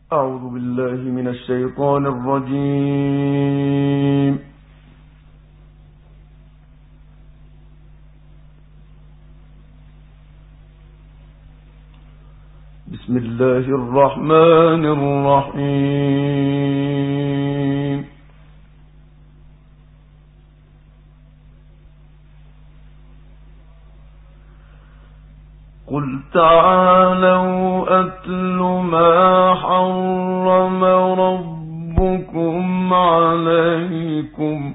أعوذ بالله من الشيطان الرجيم. بسم الله الرحمن الرحيم. قل تعالوا أتل ما حرم ربكم عليكم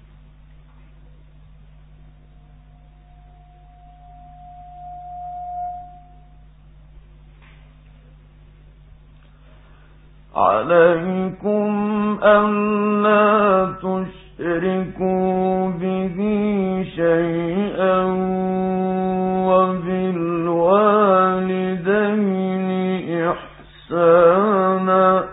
ألا تشركوا به شيئا وبالوالدين إحسانا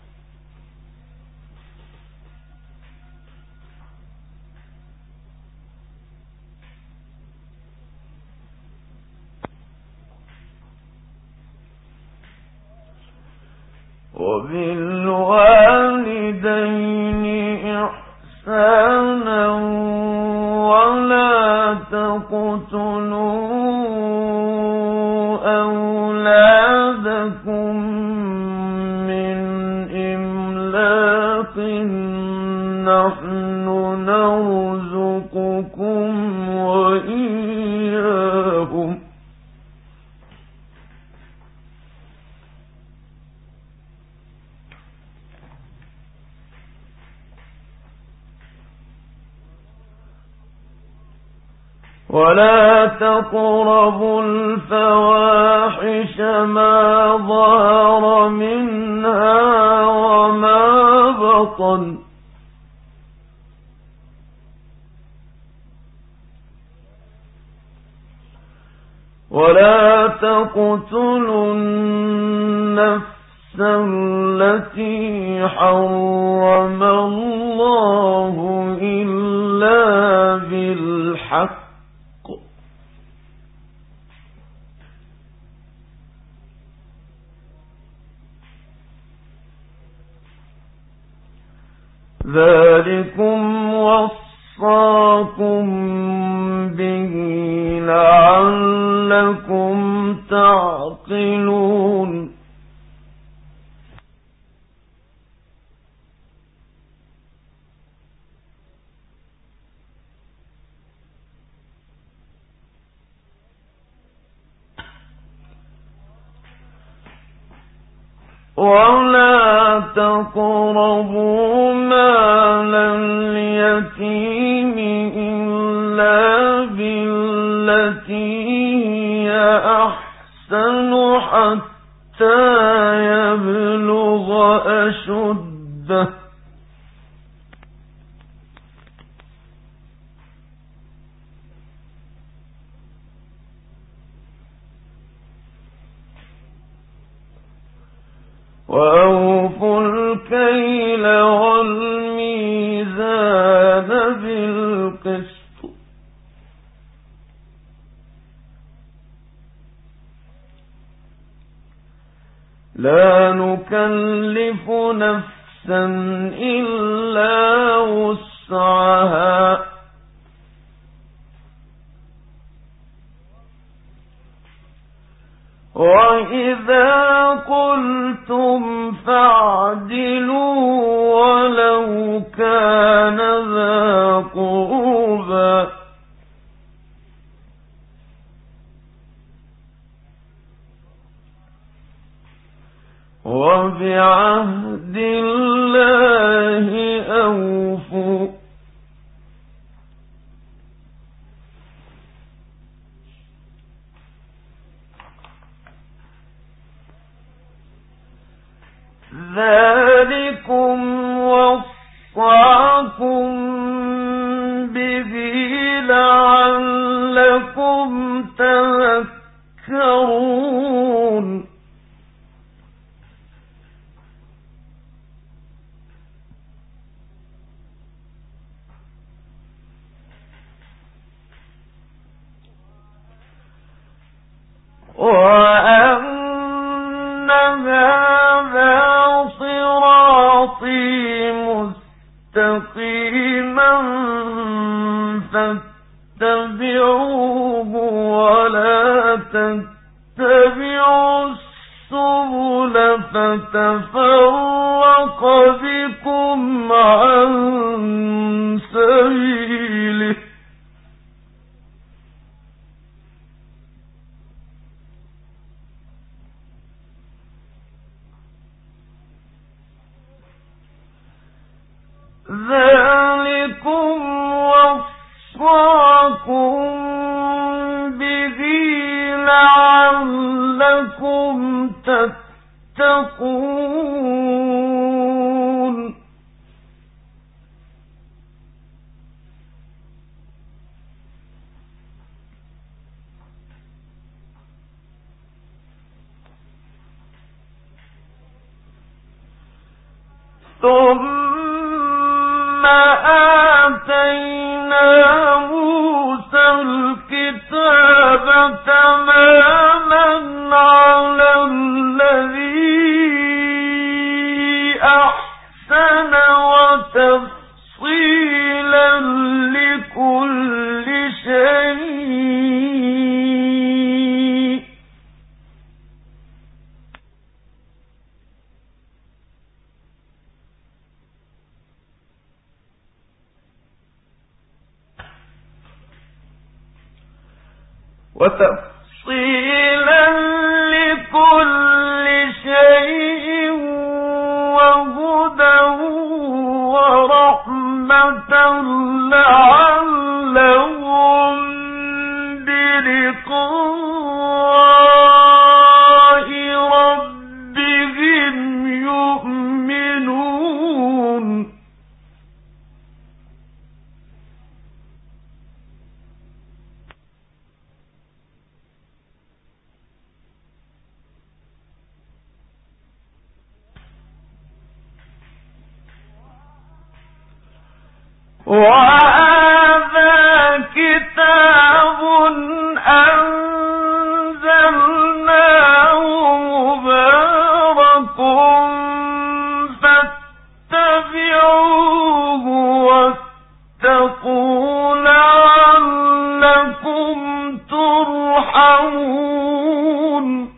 ولا تقتلوا أولادكم من إملاق نحن نرزقكم وإياهم ولا تقربوا الفواحش ما ظهر منها وما بطن ولا تقتلوا النفس التي حرم الله إلا بالحق ذلكم وصاكم به لعلكم تعقلون ولا تقربوا مال اليتيم إلا بالتي هي أحسن حتى يبلغ أشده وأوفوا الكيل والميزان بالقسط لا نكلف نفسا إلا وسعها وإذا قلتم فاعدلوا ولو كان ذا قربى وبعهد الله أوفوا ذلكم وصاكم به لعلكم تذكرون وأن هذا فتفرق بكم عن سبيله ذلكم وصاكم به لعلكم تتقون ثم آتينا موسى الكتاب تماما على الذي أحسن وتفصيلا لكل شيء وهدى ورحمة لعلهم بلقاء ربهم يؤمنون وهذا كتاب أنزلناه مبارك فاتبعوه واتقوا لعلكم ترحمون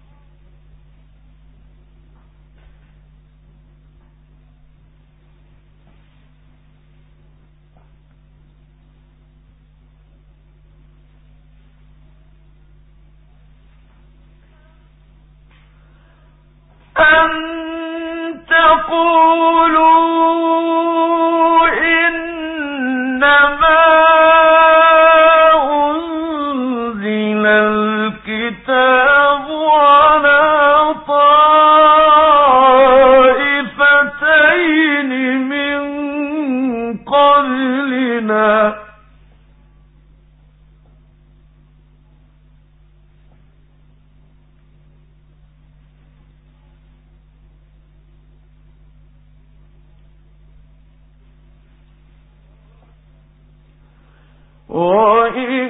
أن تقولوا إنما أنزل الكتاب على طائفتين من قبلنا وإن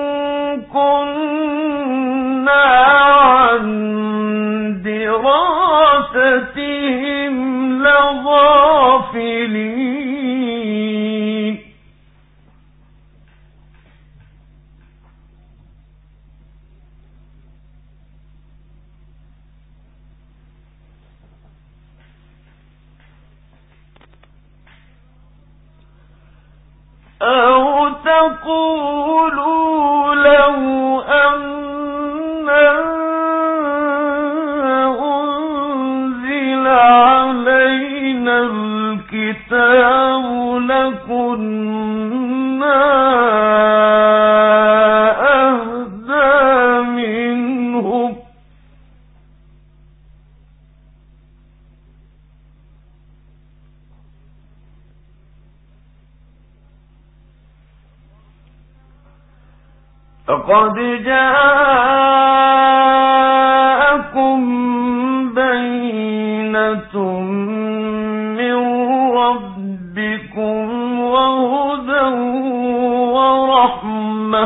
كنا عن دراستهم لغافلين أو تقولوا لو أننا أنزل علينا الكتاب لكنا أهدى منهم فقد جاءكم بينة من ربكم وهدى ورحمة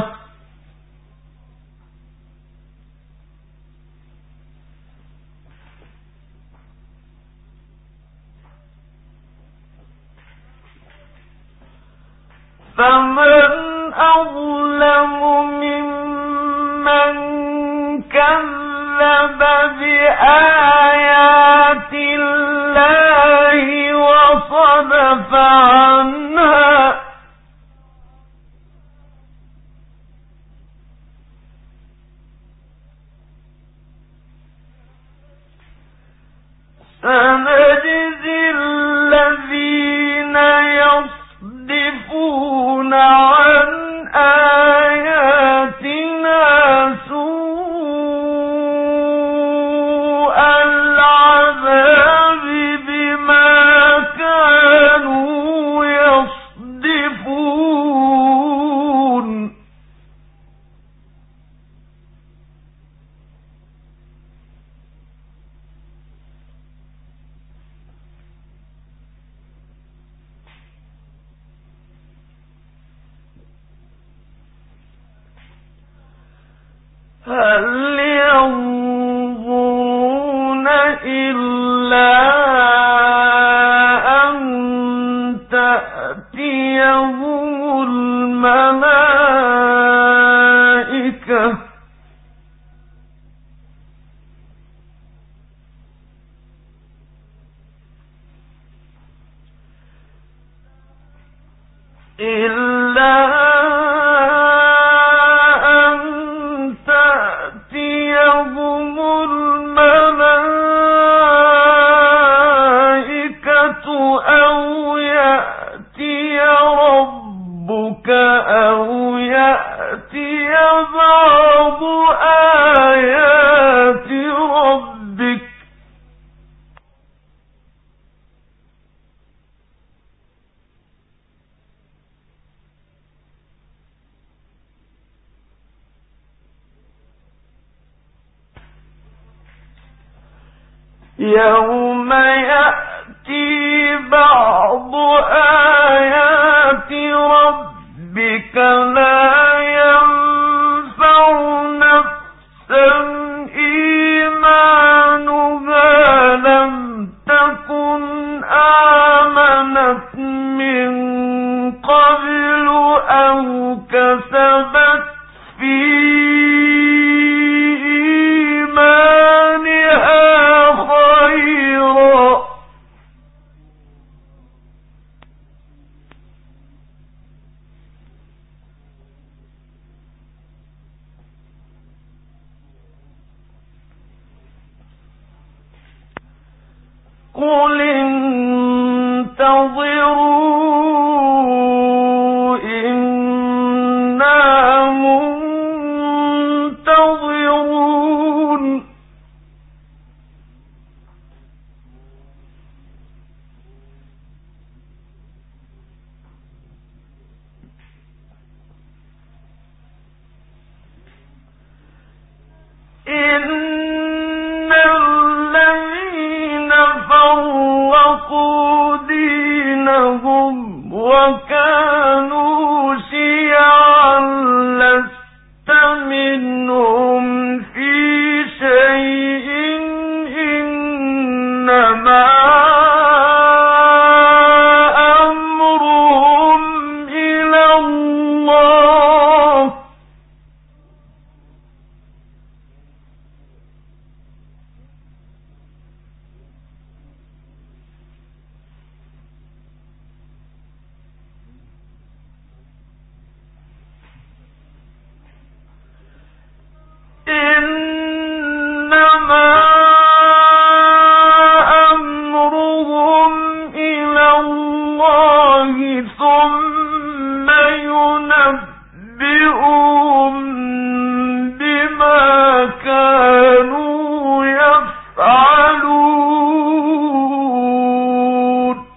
فمن أظلم ممن كذب بآيات سنجزي الذين يصدفون عن آياتنا سوء العذاب بما كانوا يصدفون. هل ينظرون إلا أن تأتيهم الملائكة أو يأتي ربك أو يأتي بعض آيات ربك يوم يأتي بعض آيات ربك لا ينفع نفسا إيمانها لم تكن آمنت من قبل أو كسبت في إيمانها خيرا قل انتظروا إنا منتظرون إن الذين فرقوا دينهم وكانوا شيعا لست منهم في شيء إنما أمرهم إلى الله إنما أمرهم إلى الله ثم ينبئهم بما كانوا يفعلون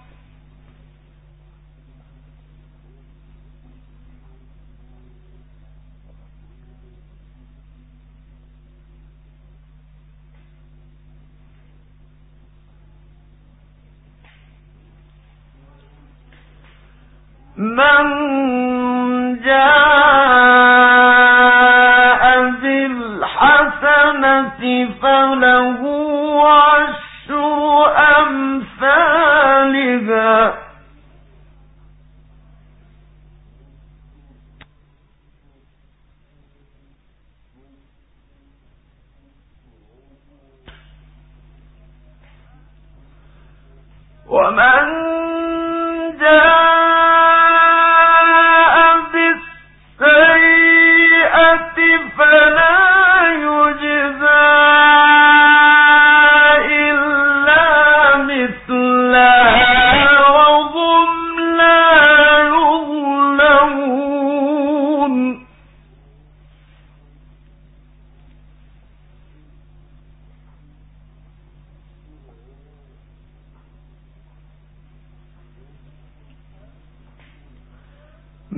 من جاء بالحسنة فله عشر أمثالها ومن جاء بالسيئة فلا يجزى إلا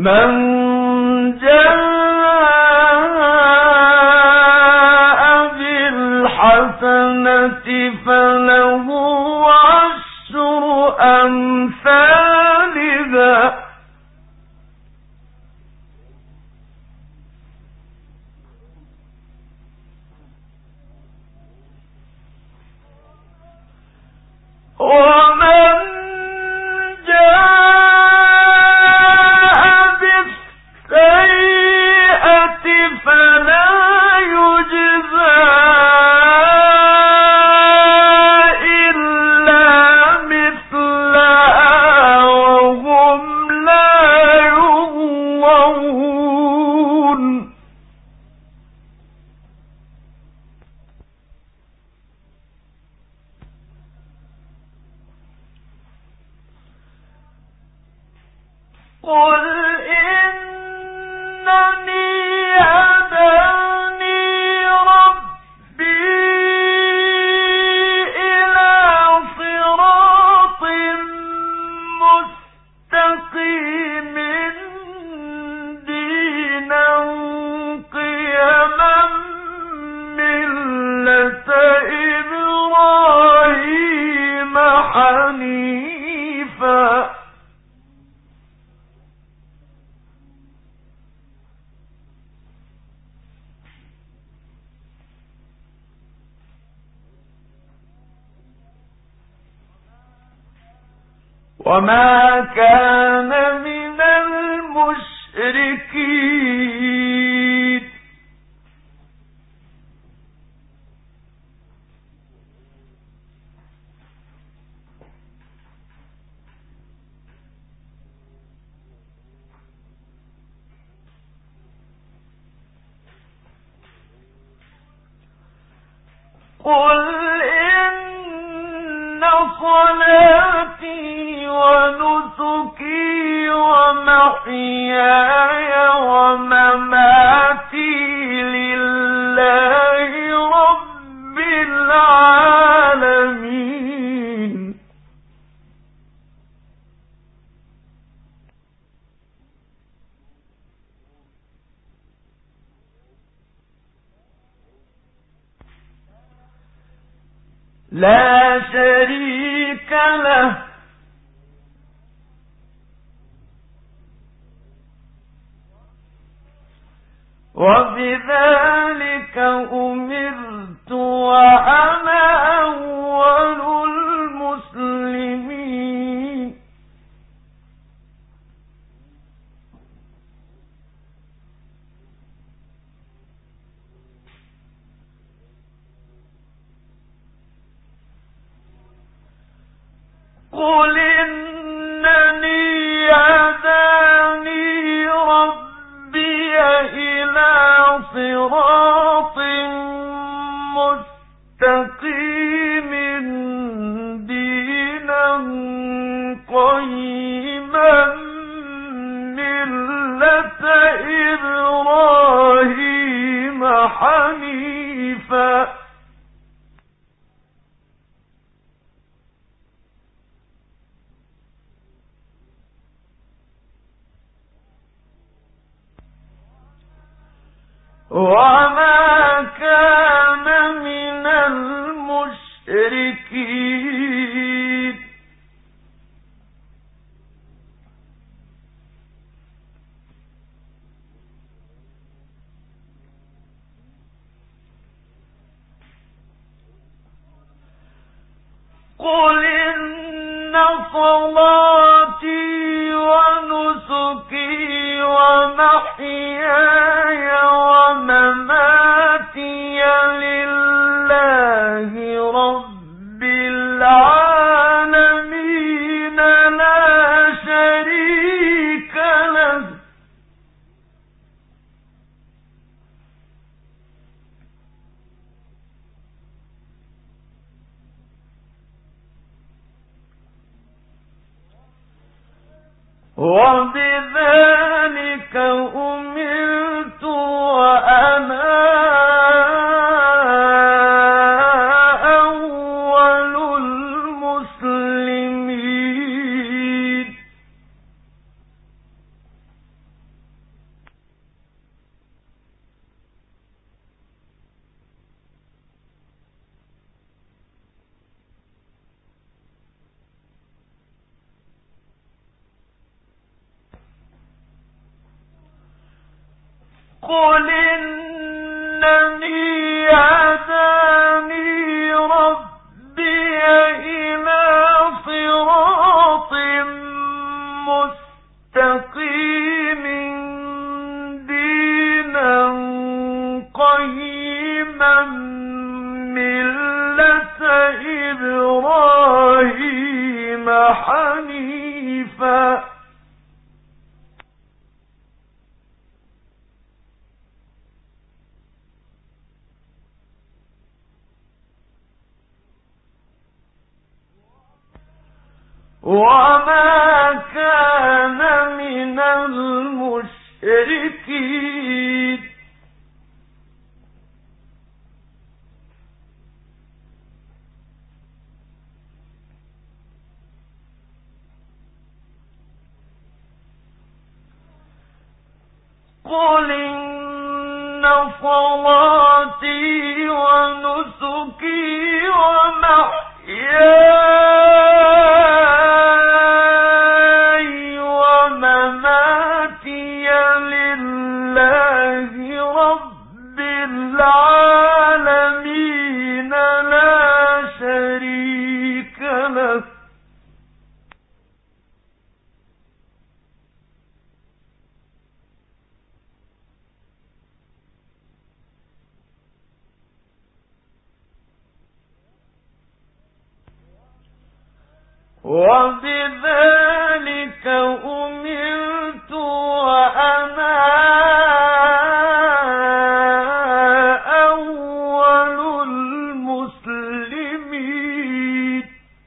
من جاء بالحسنة فله عشر أمثالها ومن جاء بالسيئة فلا يجزى إلا مثلها وهم لا يظلمون قل إنني هداني ربي إلى صراط مستقيم دينا قيما ملة إبراهيم حنيفا وما كان من المشركين قل إن صلاتي ونسكي ومحياي ومماتي لله رب العالمين لا شريك له وبذلك أمرت وأنا أول المسلمين قل إنني هداني ربي إلى صراط مستقيم دينا قيما ملة إبراهيم حنيفا وما كان من المشركين قل إن صلاتي ونسكي ومحياي ومماتي لله رب العالمين لا شريك له وبذلك أمرت وأنا أول المسلمين قل إنني هداني ربي إلى صراط مستقيم دينا قيما ملة إبراهيم حنيفا وما كان من المشركين قل إن صلاتي ونسكي ومحياي ومماتي لله رب العالمين لا شريك له وبذلك أمرت وأنا أول المسلمين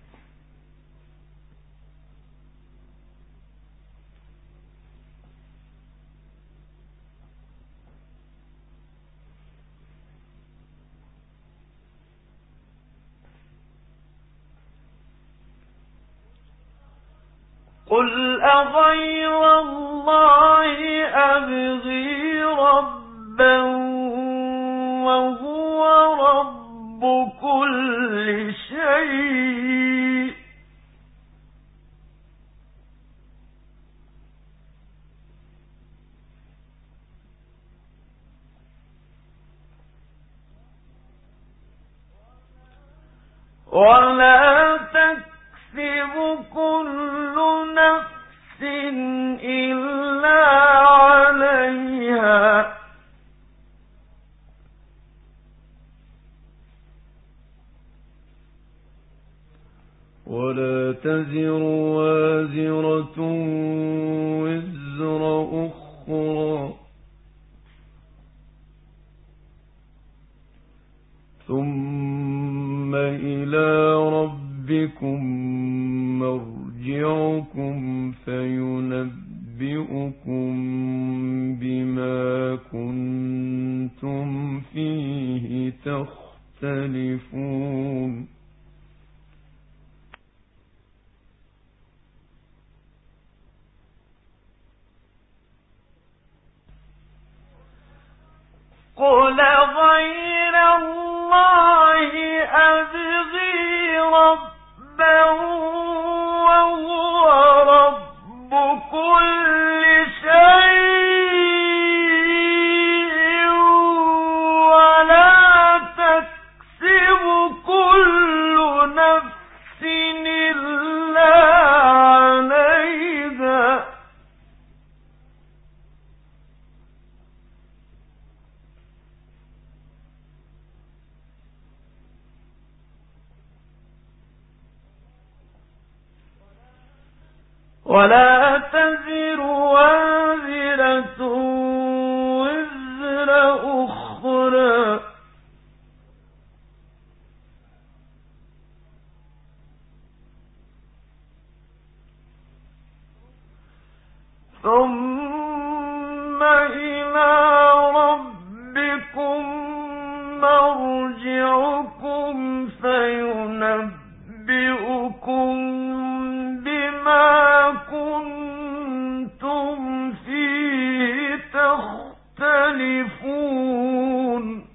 قل أغير الله أبغي ربا وهو رب كل شيء ولا تكسب كل نفس إلا عليها ولا تزر وازرة وزر أخرى ثم إلى ربكم مرجعكم فينبئكم بما كنتم فيه تختلفون قل غير الله أبغي ربا وهو رب كل شيء ولا تكسب كل نفس إلا عليها ولا تزر وازرة وزر أخرى ثم إلى ربكم مرجعكم فينبئكم بما كنتم فيه تختلفون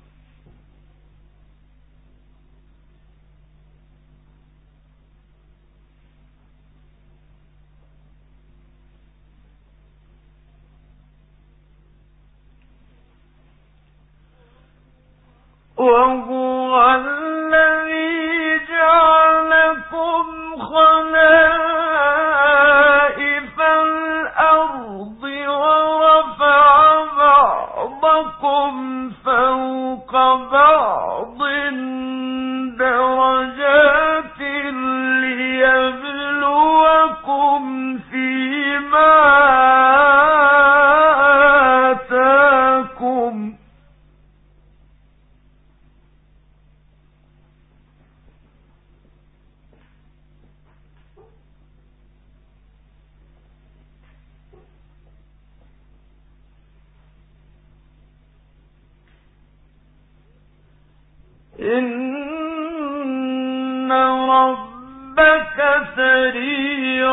إن ربك سريع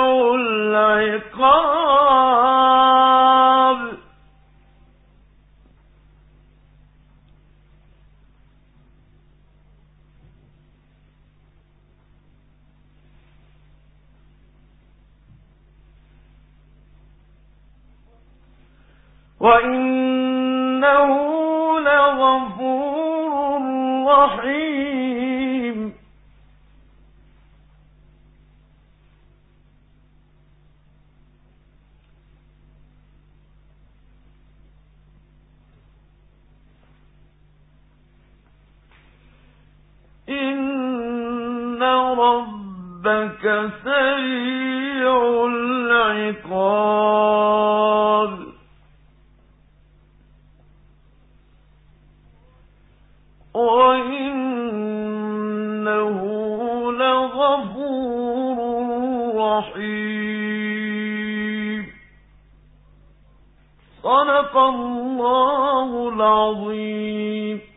العقاب وإنه لغفور رحيم إن ربك سريع العقاب وإنه لغفور رحيم صدق الله العظيم